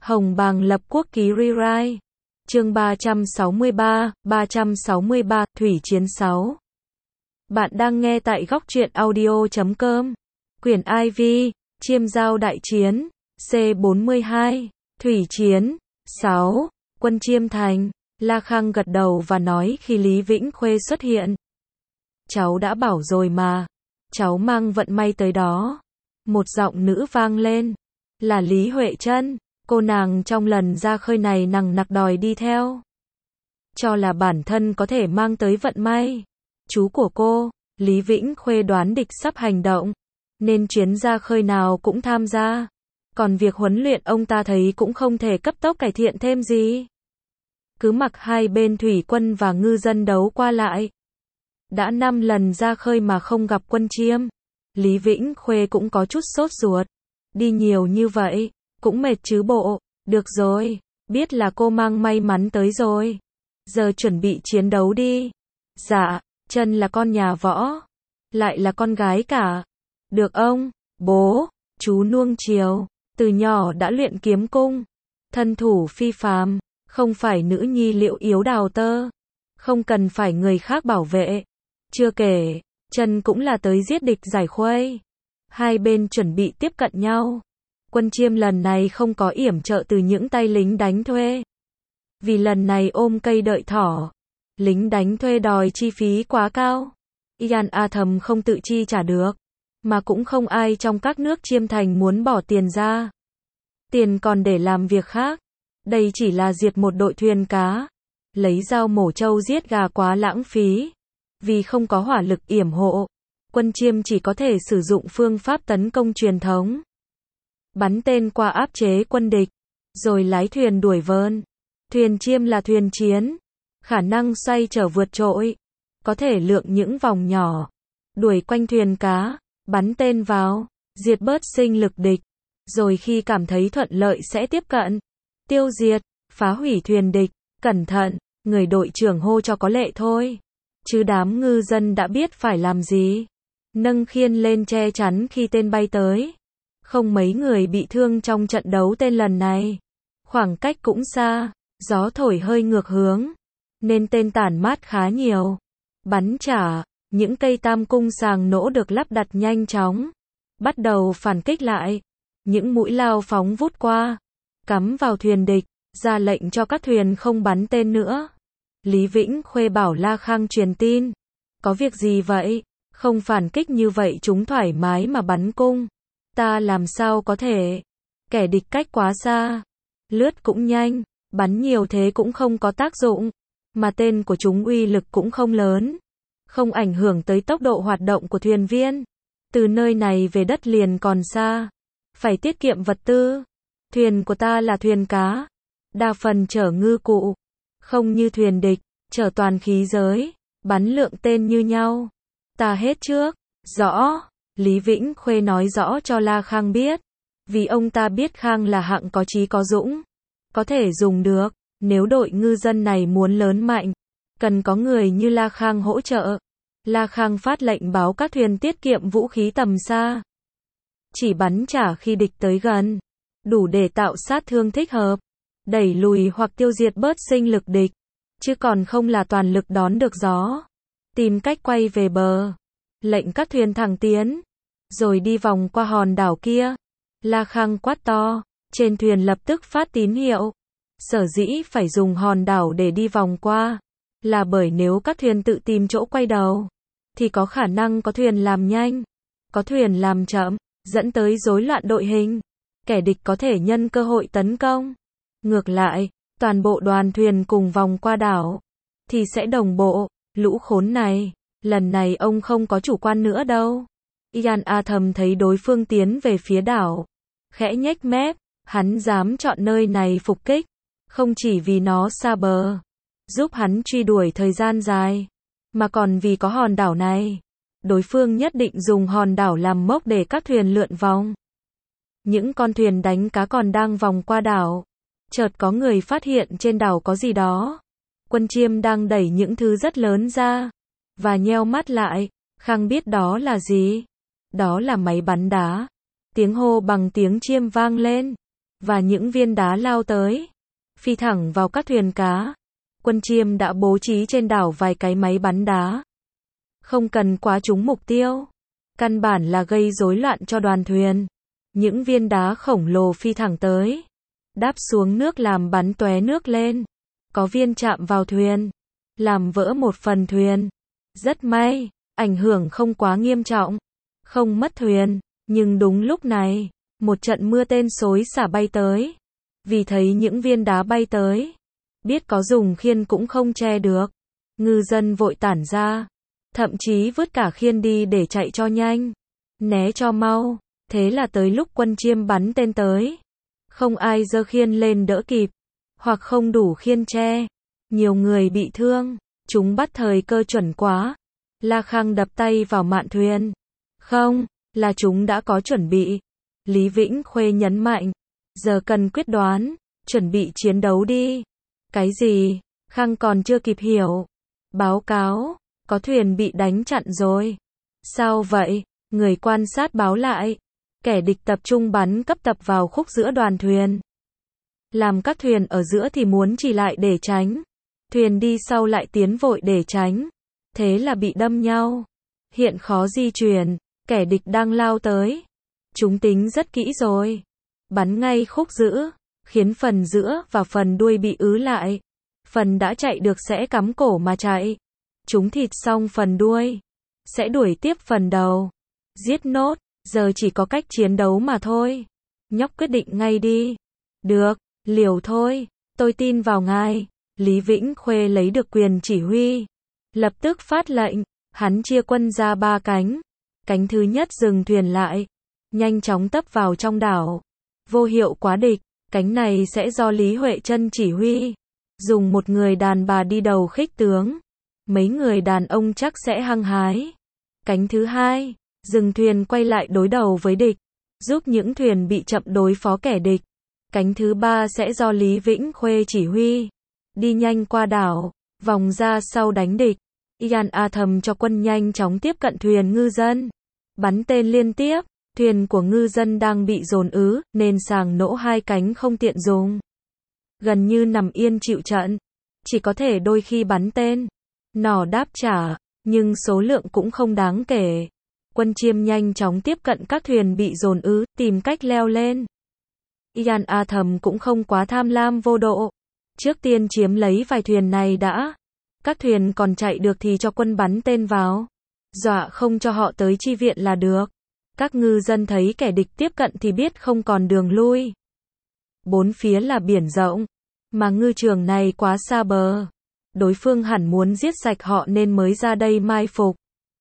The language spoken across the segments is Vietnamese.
Hồng Bàng lập quốc ký rewrite. Chương 363, Thủy Chiến 6. Bạn đang nghe tại góc truyện audio.com. Quyển IV, Chiêm Giao Đại Chiến, C42, Thủy Chiến 6, Quân Chiêm Thành. La Khang gật đầu và nói khi Lý Vĩnh Khuê xuất hiện. Cháu đã bảo rồi mà, cháu mang vận may tới đó. Một giọng nữ vang lên, là Lý Huệ Trân. Cô nàng trong lần ra khơi này nằng nặc đòi đi theo. Cho là bản thân có thể mang tới vận may. Chú của cô, Lý Vĩnh Khuê đoán địch sắp hành động, nên chuyến ra khơi nào cũng tham gia. Còn việc huấn luyện ông ta thấy cũng không thể cấp tốc cải thiện thêm gì. Cứ mặc hai bên thủy quân và ngư dân đấu qua lại. Đã 5 lần ra khơi mà không gặp Quân Chiêm. Lý Vĩnh Khuê cũng có chút sốt ruột. Đi nhiều như vậy, cũng mệt chứ bộ. Được rồi, biết là cô mang may mắn tới rồi. Giờ chuẩn bị chiến đấu đi. Dạ, Trân là con nhà võ. Lại là con gái cả. Được ông, bố, chú nuông chiều. Từ nhỏ đã luyện kiếm cung. Thân thủ phi phàm. Không phải nữ nhi liệu yếu đào tơ. Không cần phải người khác bảo vệ. Chưa kể, Trân cũng là tới giết địch giải khuây. Hai bên chuẩn bị tiếp cận nhau. Quân Chiêm lần này không có yểm trợ từ những tay lính đánh thuê. Vì lần này ôm cây đợi thỏ. Lính đánh thuê đòi chi phí quá cao. Ian A thầm không tự chi trả được. Mà cũng không ai trong các nước Chiêm Thành muốn bỏ tiền ra. Tiền còn để làm việc khác. Đây chỉ là diệt một đội thuyền cá. Lấy dao mổ trâu giết gà quá lãng phí. Vì không có hỏa lực yểm hộ, Quân Chiêm chỉ có thể sử dụng phương pháp tấn công truyền thống. Bắn tên qua áp chế quân địch, rồi lái thuyền đuổi vơn. Thuyền Chiêm là thuyền chiến, khả năng xoay trở vượt trội, có thể lượng những vòng nhỏ, đuổi quanh thuyền cá, bắn tên vào, diệt bớt sinh lực địch, rồi khi cảm thấy thuận lợi sẽ tiếp cận, tiêu diệt, phá hủy thuyền địch. Cẩn thận, người đội trưởng hô cho có lệ thôi. Chứ đám ngư dân đã biết phải làm gì. Nâng khiên lên che chắn khi tên bay tới. Không mấy người bị thương trong trận đấu tên lần này. Khoảng cách cũng xa, gió thổi hơi ngược hướng, nên tên tản mát khá nhiều. Bắn trả, những cây tam cung sàng nỗ được lắp đặt nhanh chóng. Bắt đầu phản kích lại. Những mũi lao phóng vút qua, cắm vào thuyền địch, ra lệnh cho các thuyền không bắn tên nữa. Lý Vĩnh Khuê bảo La Khang truyền tin. Có việc gì vậy? Không phản kích như vậy chúng thoải mái mà bắn cung. Ta làm sao có thể? Kẻ địch cách quá xa. Lướt cũng nhanh. Bắn nhiều thế cũng không có tác dụng. Mà tên của chúng uy lực cũng không lớn. Không ảnh hưởng tới tốc độ hoạt động của thuyền viên. Từ nơi này về đất liền còn xa. Phải tiết kiệm vật tư. Thuyền của ta là thuyền cá. Đa phần chở ngư cụ. Không như thuyền địch, chở toàn khí giới, bắn lượng tên như nhau. Ta hết trước. Rõ. Lý Vĩnh Khuê nói rõ cho La Khang biết. Vì ông ta biết Khang là hạng có chí có dũng. Có thể dùng được. Nếu đội ngư dân này muốn lớn mạnh, cần có người như La Khang hỗ trợ. La Khang phát lệnh báo các thuyền tiết kiệm vũ khí tầm xa. Chỉ bắn trả khi địch tới gần. Đủ để tạo sát thương thích hợp. Đẩy lùi hoặc tiêu diệt bớt sinh lực địch. Chứ còn không là toàn lực đón được gió. Tìm cách quay về bờ. Lệnh các thuyền thẳng tiến. Rồi đi vòng qua hòn đảo kia. La Khang quát to. Trên thuyền lập tức phát tín hiệu. Sở dĩ phải dùng hòn đảo để đi vòng qua. Là bởi nếu các thuyền tự tìm chỗ quay đầu. Thì có khả năng có thuyền làm nhanh. Có thuyền làm chậm. Dẫn tới rối loạn đội hình. Kẻ địch có thể nhân cơ hội tấn công. Ngược lại, toàn bộ đoàn thuyền cùng vòng qua đảo, thì sẽ đồng bộ. Lũ khốn này, lần này ông không có chủ quan nữa đâu. Ian A thầm thấy đối phương tiến về phía đảo. Khẽ nhếch mép, hắn dám chọn nơi này phục kích. Không chỉ vì nó xa bờ, giúp hắn truy đuổi thời gian dài, mà còn vì có hòn đảo này. Đối phương nhất định dùng hòn đảo làm mốc để các thuyền lượn vòng. Những con thuyền đánh cá còn đang vòng qua đảo. Chợt có người phát hiện trên đảo có gì đó. Quân Chiêm đang đẩy những thứ rất lớn ra. Và nheo mắt lại. Khang biết đó là gì. Đó là máy bắn đá. Tiếng hô bằng tiếng Chiêm vang lên. và những viên đá lao tới, phi thẳng vào các thuyền cá. Quân Chiêm đã bố trí trên đảo vài cái máy bắn đá. Không cần quá trúng mục tiêu. Căn bản là gây rối loạn cho đoàn thuyền. Những viên đá khổng lồ phi thẳng tới, đáp xuống nước làm bắn tóe nước lên. Có viên chạm vào thuyền, làm vỡ một phần thuyền. Rất may, ảnh hưởng không quá nghiêm trọng, không mất thuyền. Nhưng đúng lúc này, một trận mưa tên xối xả bay tới. Vì thấy những viên đá bay tới, biết có dùng khiên cũng không che được. Ngư dân vội tản ra, thậm chí vứt cả khiên đi để chạy cho nhanh, né cho mau. Thế là tới lúc Quân Chiêm bắn tên tới, không ai giơ khiên lên đỡ kịp, hoặc không đủ khiên che. Nhiều người bị thương, chúng bắt thời cơ chuẩn quá. La Khang đập tay vào mạn thuyền. Không, là chúng đã có chuẩn bị. Lý Vĩnh Khuê nhấn mạnh, giờ cần quyết đoán, chuẩn bị chiến đấu đi. Cái gì? Khang còn chưa kịp hiểu. Báo cáo, có thuyền bị đánh chặn rồi. Sao vậy? Người quan sát báo lại. Kẻ địch tập trung bắn cấp tập vào khúc giữa đoàn thuyền. Làm các thuyền ở giữa thì muốn chỉ lại để tránh. Thuyền đi sau lại tiến vội để tránh. Thế là bị đâm nhau. Hiện khó di chuyển, kẻ địch đang lao tới. Chúng tính rất kỹ rồi. Bắn ngay khúc giữa, khiến phần giữa và phần đuôi bị ứ lại. Phần đã chạy được sẽ cắm cổ mà chạy. Chúng thịt xong phần đuôi, sẽ đuổi tiếp phần đầu. Giết nốt, giờ chỉ có cách chiến đấu mà thôi. Nhóc quyết định ngay đi. Được, liều thôi, tôi tin vào ngài. Lý Vĩnh Khuê lấy được quyền chỉ huy. Lập tức phát lệnh, hắn chia quân ra 3 cánh. Cánh thứ nhất dừng thuyền lại, nhanh chóng tấp vào trong đảo. Vô hiệu quá địch, cánh này sẽ do Lý Huệ Trân chỉ huy. Dùng một người đàn bà đi đầu khích tướng. Mấy người đàn ông chắc sẽ hăng hái. Cánh thứ hai, dừng thuyền quay lại đối đầu với địch, giúp những thuyền bị chậm đối phó kẻ địch. Cánh thứ ba sẽ do Lý Vĩnh Khuê chỉ huy. Đi nhanh qua đảo, vòng ra sau đánh địch. Ian Atham cho quân nhanh chóng tiếp cận thuyền ngư dân. Bắn tên liên tiếp, thuyền của ngư dân đang bị dồn ứ, nên sàng nỗ 2 cánh không tiện dùng. Gần như nằm yên chịu trận. Chỉ có thể đôi khi bắn tên, nỏ đáp trả, nhưng số lượng cũng không đáng kể. Quân Chiêm nhanh chóng tiếp cận các thuyền bị dồn ứ, tìm cách leo lên. Ian Atham cũng không quá tham lam vô độ. Trước tiên chiếm lấy vài thuyền này đã. Các thuyền còn chạy được thì cho quân bắn tên vào. Dọa không cho họ tới chi viện là được. Các ngư dân thấy kẻ địch tiếp cận thì biết không còn đường lui. 4 phía là biển rộng, mà ngư trường này quá xa bờ. Đối phương hẳn muốn giết sạch họ nên mới ra đây mai phục.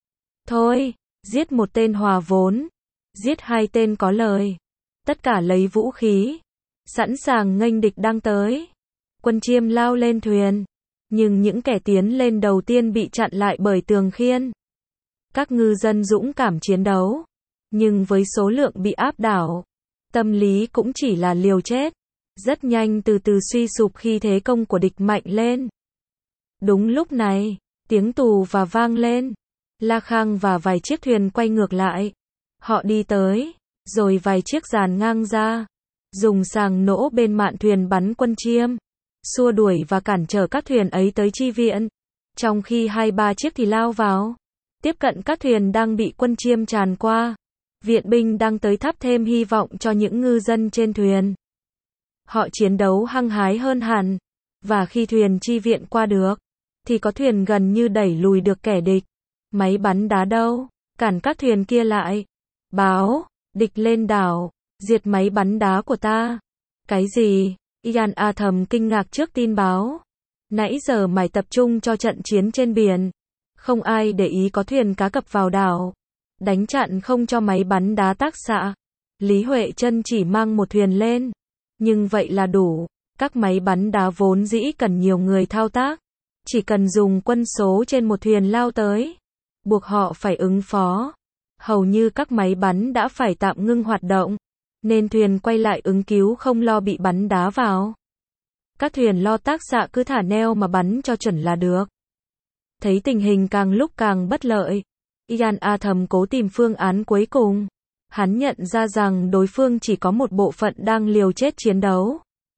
Thôi, giết một tên hòa vốn, giết 2 tên có lời. Tất cả lấy vũ khí, sẵn sàng nghênh địch đang tới. Quân Chiêm lao lên thuyền, nhưng những kẻ tiến lên đầu tiên bị chặn lại bởi tường khiên. Các ngư dân dũng cảm chiến đấu, nhưng với số lượng bị áp đảo, tâm lý cũng chỉ là liều chết. Rất nhanh từ từ suy sụp khi thế công của địch mạnh lên. Đúng lúc này, tiếng tù và vang lên. La Khang và vài chiếc thuyền quay ngược lại. Họ đi tới, rồi vài chiếc dàn ngang ra, dùng sàng nỗ bên mạn thuyền bắn Quân Chiêm, xua đuổi và cản trở các thuyền ấy tới chi viện. Trong khi 2-3 chiếc thì lao vào, tiếp cận các thuyền đang bị Quân Chiêm tràn qua. Viện binh đang tới thắp thêm hy vọng cho những ngư dân trên thuyền. Họ chiến đấu hăng hái hơn hẳn, và khi thuyền chi viện qua được, thì có thuyền gần như đẩy lùi được kẻ địch. Máy bắn đá đâu? Cản các thuyền kia lại. Báo, địch lên đảo, diệt máy bắn đá của ta. Cái gì? Ian Atham kinh ngạc trước tin báo. Nãy giờ mày tập trung cho trận chiến trên biển. Không ai để ý có thuyền cá cập vào đảo. Đánh chặn không cho máy bắn đá tác xạ. Lý Huệ Trân chỉ mang một thuyền lên. Nhưng vậy là đủ. Các máy bắn đá vốn dĩ cần nhiều người thao tác. Chỉ cần dùng quân số trên một thuyền lao tới, buộc họ phải ứng phó. Hầu như các máy bắn đã phải tạm ngưng hoạt động, nên thuyền quay lại ứng cứu không lo bị bắn đá vào. Các thuyền lo tác xạ cứ thả neo mà bắn cho chuẩn là được. Thấy tình hình càng lúc càng bất lợi, Ian Atham cố tìm phương án cuối cùng. Hắn nhận ra rằng đối phương chỉ có một bộ phận đang liều chết chiến đấu.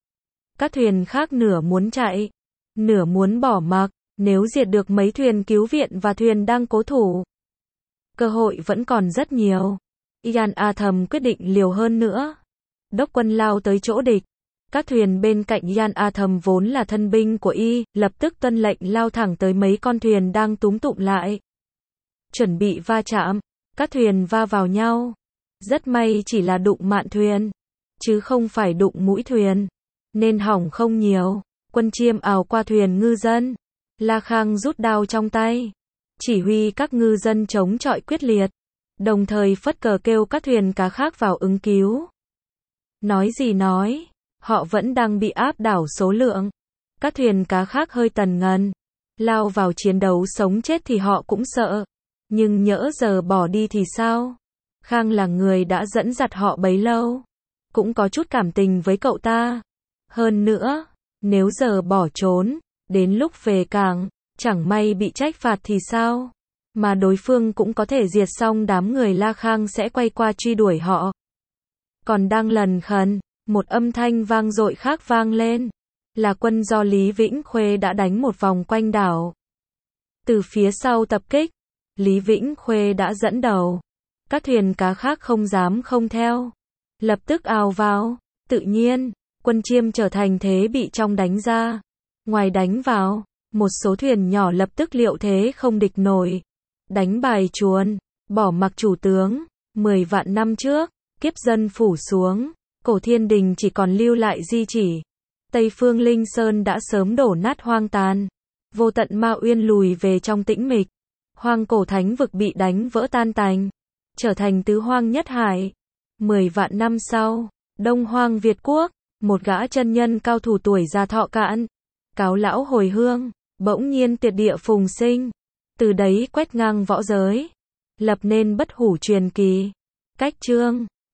Các thuyền khác nửa muốn chạy, nửa muốn bỏ mặc, nếu diệt được mấy thuyền cứu viện và thuyền đang cố thủ. Cơ hội vẫn còn rất nhiều. Yan Atham quyết định liều hơn nữa. Đốc quân lao tới chỗ địch. Các thuyền bên cạnh Yan Atham vốn là thân binh của y, lập tức tuân lệnh lao thẳng tới mấy con thuyền đang túm tụm lại. Chuẩn bị va chạm. Các thuyền va vào nhau. Rất may chỉ là đụng mạn thuyền, chứ không phải đụng mũi thuyền, nên hỏng không nhiều. Quân Chiêm ào qua thuyền ngư dân. La Khang rút đao trong tay, chỉ huy các ngư dân chống chọi quyết liệt, đồng thời phất cờ kêu các thuyền cá khác vào ứng cứu. Nói gì nói, họ vẫn đang bị áp đảo số lượng. Các thuyền cá khác hơi tần ngần, lao vào chiến đấu sống chết thì họ cũng sợ. Nhưng nhỡ giờ bỏ đi thì sao? Khang là người đã dẫn dắt họ bấy lâu, cũng có chút cảm tình với cậu ta. Hơn nữa, nếu giờ bỏ trốn, đến lúc về cảng, chẳng may bị trách phạt thì sao? Mà đối phương cũng có thể diệt xong đám người La Khang sẽ quay qua truy đuổi họ. Còn đang lần khần, một âm thanh vang dội khác vang lên. Là quân do Lý Vĩnh Khuê đã đánh một vòng quanh đảo. Từ phía sau tập kích, Lý Vĩnh Khuê đã dẫn đầu. Các thuyền cá khác không dám không theo, lập tức ào vào. Tự nhiên, quân Chiêm trở thành thế bị trong đánh ra. Ngoài đánh vào, một số thuyền nhỏ lập tức liệu thế không địch nổi. Đánh bài chuồn, bỏ mặc chủ tướng. 10 vạn năm trước, kiếp dân phủ xuống, Cổ Thiên Đình chỉ còn lưu lại di chỉ. Tây phương Linh Sơn đã sớm đổ nát hoang tàn. Vô tận Ma Uyên lùi về trong tĩnh mịch. Hoang cổ thánh vực bị đánh vỡ tan tành, trở thành tứ hoang nhất hải. 10 vạn năm sau, Đông Hoang Việt Quốc, một gã chân nhân cao thủ tuổi già thọ cạn, cáo lão hồi hương, bỗng nhiên tuyệt địa phùng sinh. Từ đấy quét ngang võ giới, lập nên bất hủ truyền kỳ. Cách chương